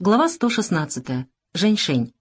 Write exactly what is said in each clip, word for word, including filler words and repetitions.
Глава сто шестнадцатая. Женьшень.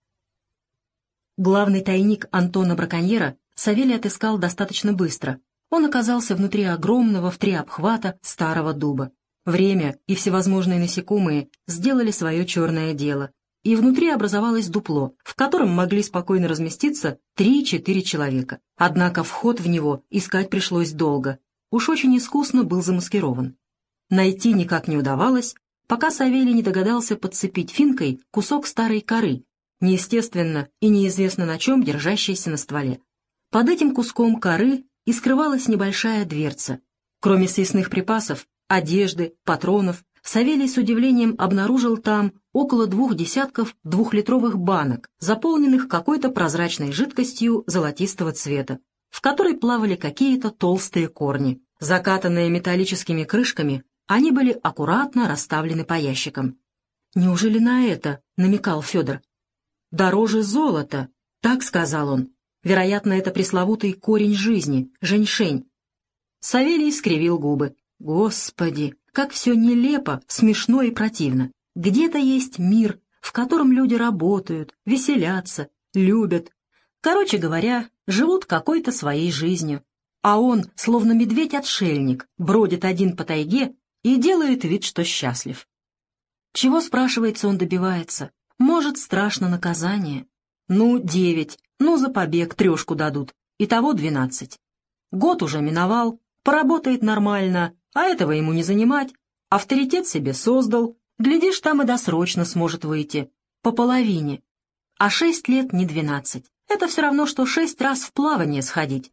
Главный тайник Антона-браконьера Савелий отыскал достаточно быстро. Он оказался внутри огромного в три обхвата старого дуба. Время и всевозможные насекомые сделали свое черное дело, и внутри образовалось дупло, в котором могли спокойно разместиться три-четыре человека. Однако вход в него искать пришлось долго. Уж очень искусно был замаскирован. Найти никак не удавалось, пока Савелий не догадался подцепить финкой кусок старой коры, неестественно и неизвестно на чем держащейся на стволе. Под этим куском коры и скрывалась небольшая дверца. Кроме съестных припасов, одежды, патронов, Савелий с удивлением обнаружил там около двух десятков двухлитровых банок, заполненных какой-то прозрачной жидкостью золотистого цвета, в которой плавали какие-то толстые корни. Закатанные металлическими крышками, они были аккуратно расставлены по ящикам. «Неужели на это?» — намекал Федор. «Дороже золота», — так сказал он. Вероятно, это пресловутый корень жизни, женьшень. Савелий скривил губы. Господи, как все нелепо, смешно и противно. Где-то есть мир, в котором люди работают, веселятся, любят. Короче говоря, живут какой-то своей жизнью. А он, словно медведь-отшельник, бродит один по тайге и делает вид, что счастлив. Чего, спрашивается, он добивается? Может, страшно наказание? Ну, девять, ну, за побег трешку дадут, итого двенадцать. Год уже миновал, поработает нормально, а этого ему не занимать. Авторитет себе создал, глядишь, там и досрочно сможет выйти, по половине. А шесть лет не двенадцать, это все равно, что шесть раз в плавание сходить.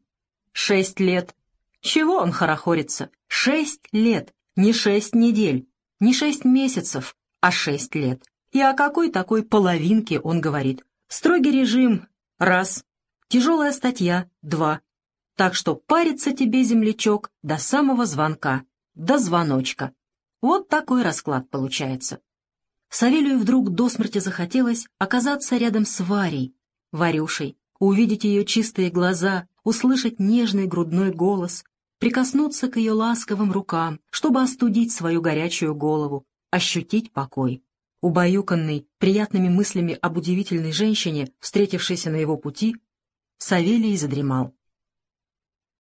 Шесть лет. Чего он хорохорится? Шесть лет, не шесть недель, не шесть месяцев, а шесть лет. И о какой такой половинке он говорит? Строгий режим — раз, тяжелая статья — два. Так что парится тебе, землячок, до самого звонка, до звоночка. Вот такой расклад получается. Савелию вдруг до смерти захотелось оказаться рядом с Варей, Варюшей, увидеть ее чистые глаза, услышать нежный грудной голос, прикоснуться к ее ласковым рукам, чтобы остудить свою горячую голову, ощутить покой. Убаюканный приятными мыслями об удивительной женщине, встретившейся на его пути, Савелий задремал.